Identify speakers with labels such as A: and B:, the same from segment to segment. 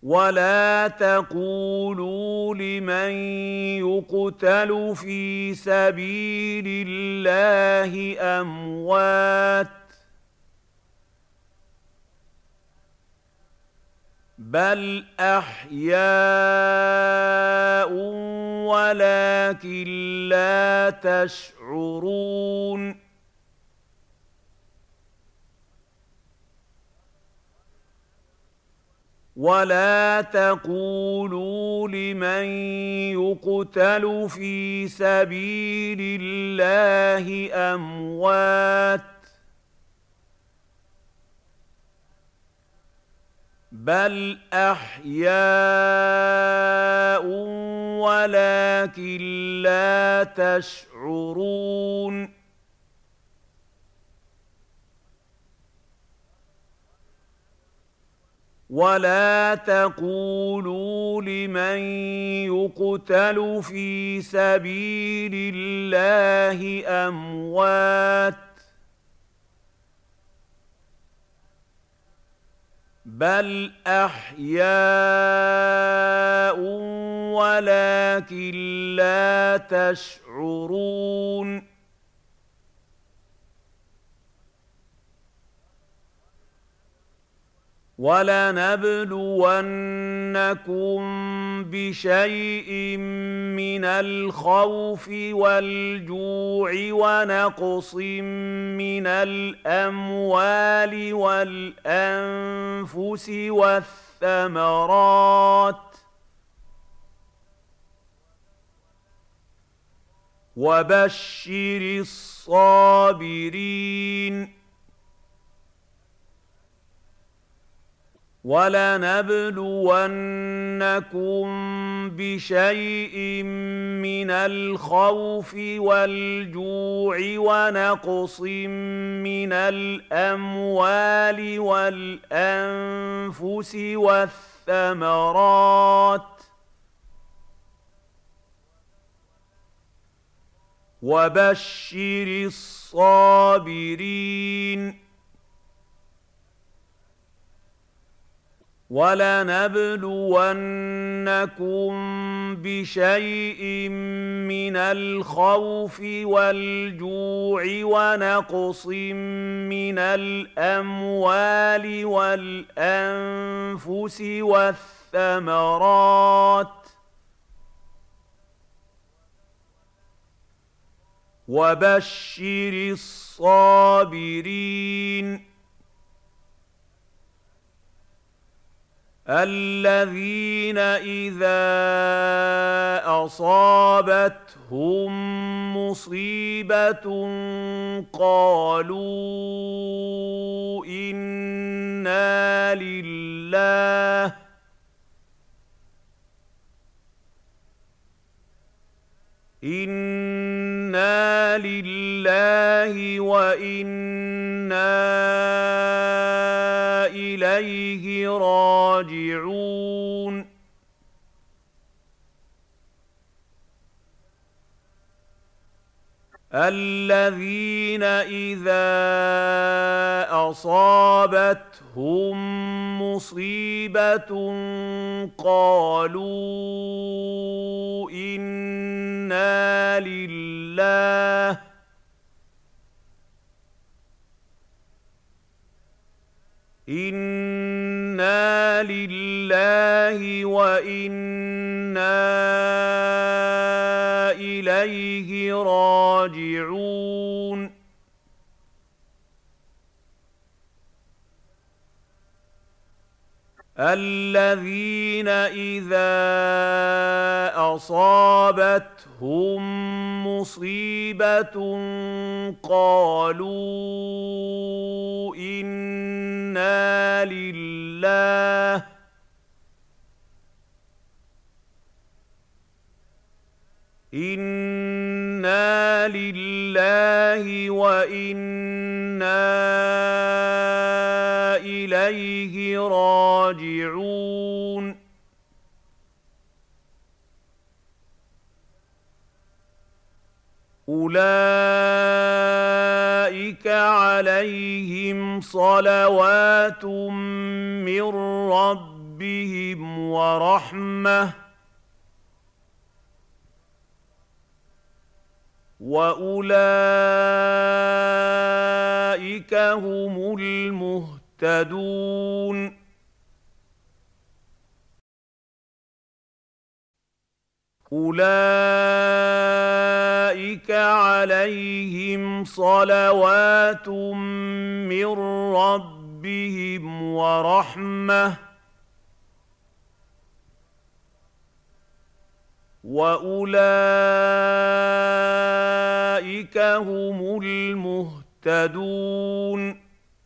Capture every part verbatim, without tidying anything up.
A: ولا تقولوا لمن يقتل في سبيل الله أموات بل أحياء ولكن لا تشعرون ولا تقولوا لمن يقتل في سبيل الله أموات بل أحياء ولكن لا تشعرون ولا تقولوا لمن يقتل في سبيل الله أموات بل أحياء ولكن لا تشعرون وَلَنَبْلُوَنَّكُم بِشَيْءٍ مِّنَ الْخَوْفِ وَالْجُوعِ وَنَقْصٍ مِّنَ الْأَمْوَالِ وَالْأَنفُسِ وَالثَّمَرَاتِ ۗ وَبَشِّرِ الصَّابِرِينَ وَلَنَبْلُوَنَّكُم بِشَيْءٍ مِّنَ الْخَوْفِ وَالْجُوعِ وَنَقْصٍ مِّنَ الْأَمْوَالِ وَالْأَنفُسِ وَالثَّمَرَاتِ ۗ وَبَشِّرِ الصَّابِرِينَ وَلَنَبْلُوَنَّكُم بِشَيْءٍ مِّنَ الْخَوْفِ وَالْجُوعِ وَنَقْصٍ مِّنَ الْأَمْوَالِ وَالْأَنفُسِ وَالثَّمَرَاتِ ۗ وَبَشِّرِ الصَّابِرِينَ الَّذِينَ إِذَا أَصَابَتْهُم مُّصِيبَةٌ قَالُوا إِنَّا لِلَّهِ إِنَّا لِلَّهِ وَإِنَّا إِلَيْهِ رَاجِعُونَ الَّذِينَ إِذَا أَصَابَتْهُم مُّصِيبَةٌ قَالُوا إِنَّا لِلَّهِ إِنَّا لِلَّهِ وَإِنَّا إِلَيْهِ رَاجِعُونَ الَّذِينَ إِذَا أَصَابَتْهُم مُّصِيبَةٌ قَالُوا إِنَّا لِلَّهِ إِنَّا لِلَّهِ وَإِنَّا إِلَيْهِ رَاجِعُونَ أُولَٰئِكَ عَلَيْهِمْ صَلَوَاتٌ مِّن رَّبِّهِمْ رَبِّهِمْ وَرَحْمَةٌ وَأُولَٰئِكَ هُمُ الْمُهْتَدُونَ أُولَٰئِكَ عَلَيْهِمْ صَلَوَاتٌ مِّن رَّبِّهِمْ وَرَحْمَةٌ وَأُولَٰئِكَ هُمُ الْمُهْتَدُونَ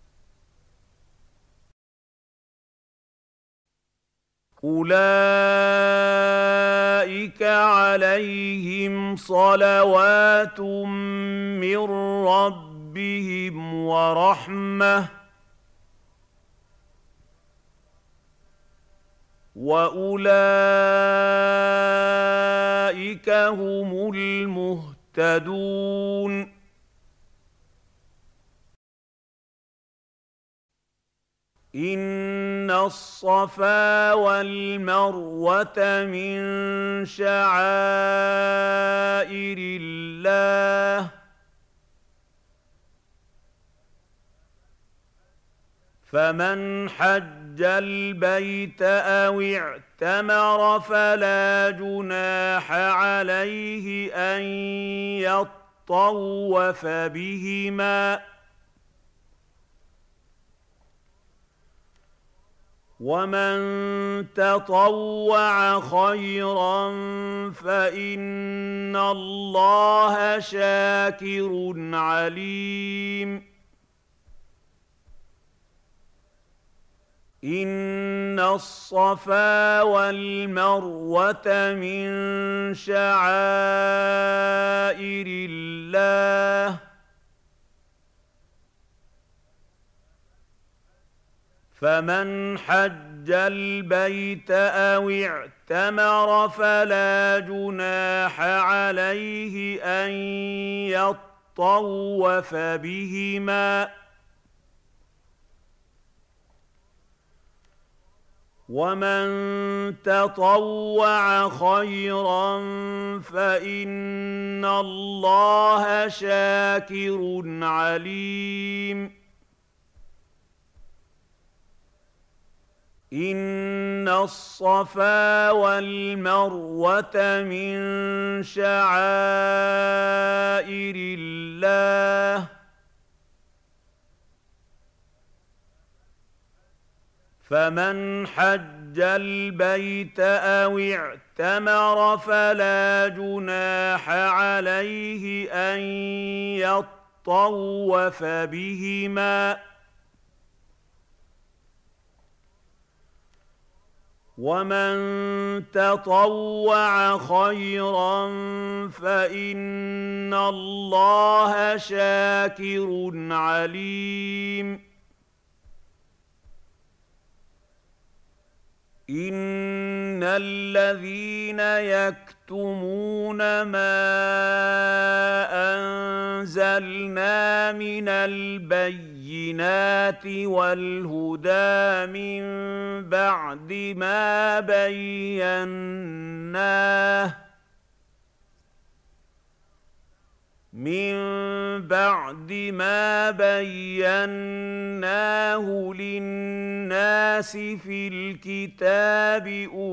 A: أُولَٰئِكَ عَلَيْهِمْ صَلَوَاتٌ مِّن رَّبِّهِمْ وَرَحْمَةٌ وَأُولَٰئِكَ هُمُ الْمُهْتَدُونَ إِنَّ الصَّفَا وَالْمَرْوَةَ مِن شَعَائِرِ اللَّهِ فَمَنْ حَجَّ الْبَيْتَ أَوِ اعْتَمَرَ فَلَا جُنَاحَ عَلَيْهِ أَن يَطَّوَّفَ بِهِمَا وَمَن تَطَوَّعَ خَيْرًا فَإِنَّ اللَّهَ شَاكِرٌ عَلِيمٌ إِنَّ الصَّفَا وَالْمَرْوَةَ مِن شَعَائِرِ اللَّهِ فَمَنْ حَجَّ الْبَيْتَ أَوِ اعْتَمَرَ فَلَا جُنَاحَ عَلَيْهِ أَن يَطَّوَّفَ بِهِمَا وَمَن تَطَوَّعَ خَيْرًا فَإِنَّ اللَّهَ شَاكِرٌ عَلِيمٌ إِنَّ الصَّفَا وَالْمَرْوَةَ مِن شَعَائِرِ اللَّهِ فَمَنْ حَجَّ الْبَيْتَ أَوِ اعْتَمَرَ فَلَا جُنَاحَ عَلَيْهِ أَن يَطَّوَّفَ بِهِمَا وَمَن تَطَوَّعَ خَيْرًا فَإِنَّ اللَّهَ شَاكِرٌ عَلِيمٌ إِنَّ الَّذِينَ يَكْتُمُونَ مَا أَنزَلْنَا مِنَ الْبَيِّنَاتِ وَالْهُدَىٰ مِن بَعْدِ مَا بَيَّنَّاهُ مِن بَعْدِ مَا بَيَّنَّاهُ لِلنَّاسِ فِي الْكِتَابِ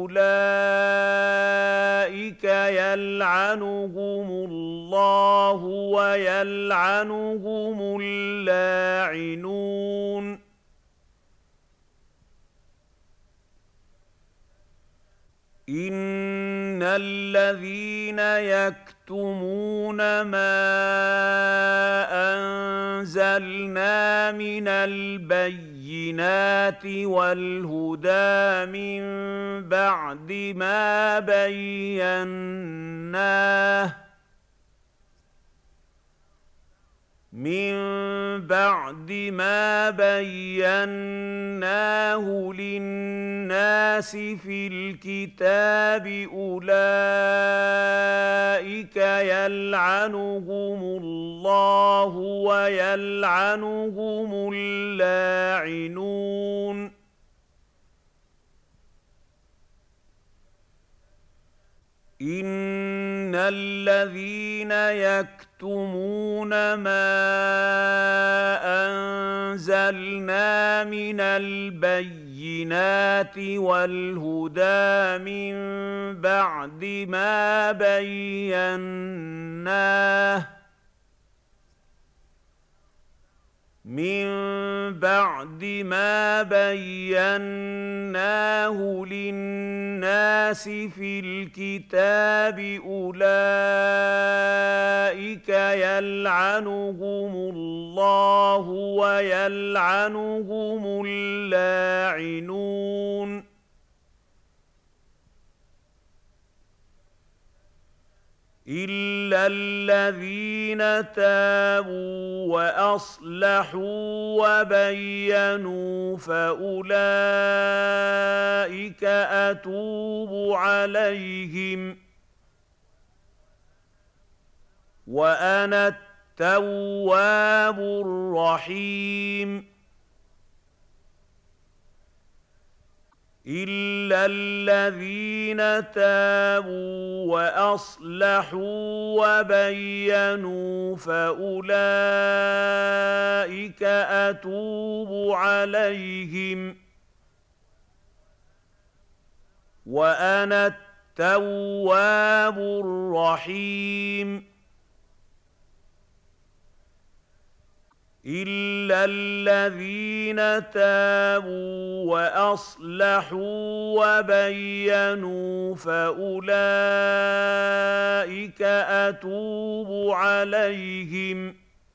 A: أُولَٰئِكَ يَلْعَنُهُمُ اللَّهُ وَيَلْعَنُهُمُ اللاعنون إِنَّ الَّذِينَ يَكْتُمُونَ مَا أَنزَلْنَا مِنَ الْبَيِّنَاتِ وَالْهُدَىٰ مِن بَعْدِ مَا بَيَّنَّاهُ مِن بَعْدِ مَا بَيَّنَّاهُ لِلنَّاسِ فِي الْكِتَابِ أُولَٰئِكَ يَلْعَنُهُمُ اللَّهُ وَيَلْعَنُهُمُ اللاعنون إن الذين يكتمون ما أنزلنا من البينات والهدى من بعد ما بيناه من بعد ما بيناه للناس في الكتاب أولئك يلعنهم الله ويلعنهم اللاعنون إلا الذين تابوا وأصلحوا وبينوا فأولئك أتوب عليهم وأنا التواب الرحيم إلا الذين تابوا وأصلحوا وبينوا فأولئك أتوب عليهم وأنا التواب الرحيم إلا الذين تابوا وأصلحوا وبينوا فأولئك أتوب عليهم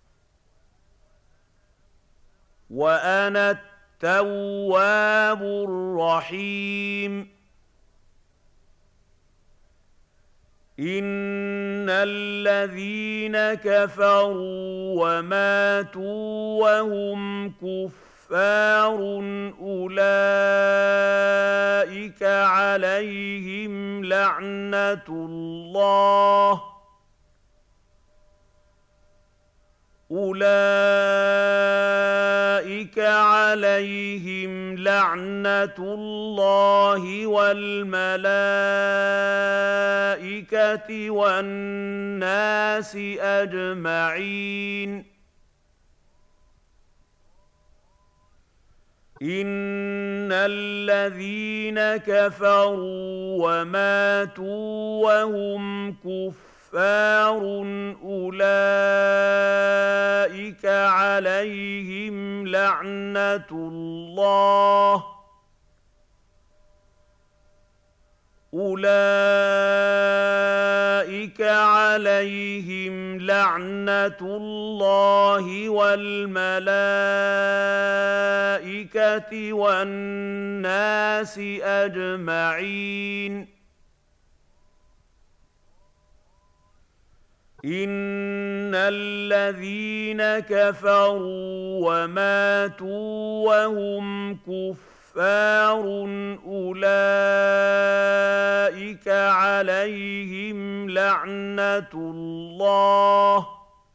A: وأنا التواب الرحيم إن الذين كفروا وماتوا وهم كفار أولئك عليهم لعنة الله أولئك عليهم لعنة الله والملائكة والناس أجمعين إن الذين كفروا وماتوا وهم كفار كفار أولئك عليهم لعنة الله أولئك عليهم لعنة الله والملائكة والناس أجمعين إن الذين كفروا وماتوا وهم كفار أولئك عليهم لعنة الله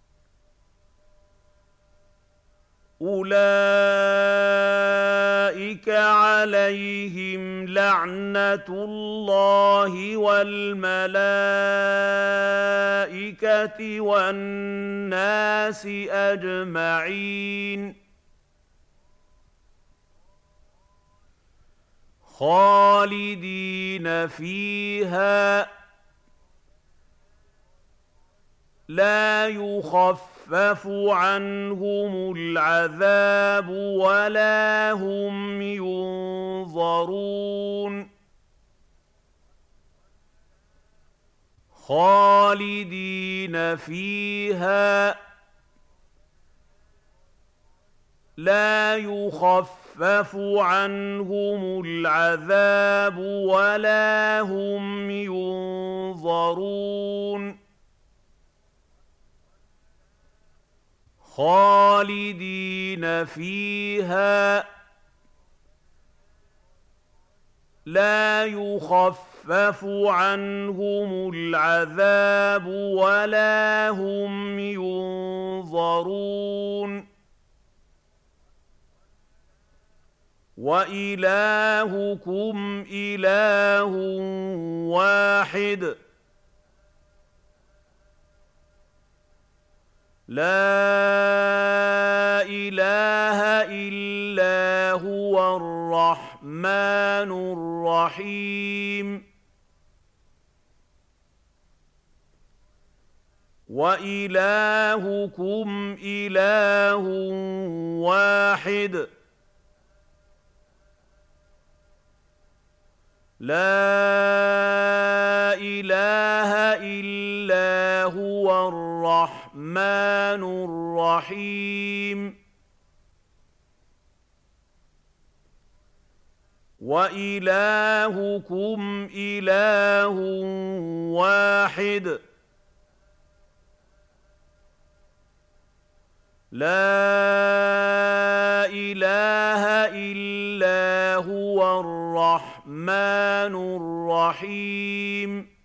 A: أولئك عليهم لعنة الله والملائكة والناس أجمعين خالدين فيها لا يخفف عنهم العذاب ولا هم ينظرون خالدين فيها لا يخفف عنهم العذاب ولا هم ينظرون خالدين فيها لا يخفف عنهم العذاب ولا هم ينظرون وإلهكم إله واحد لا إله إلا هو الرحمن الرحيم وإلهكم إله واحد لا إله إلا هو الرحمن الرحيم وإلهكم إله واحد لا إله إلا هو الرحمن الرحيم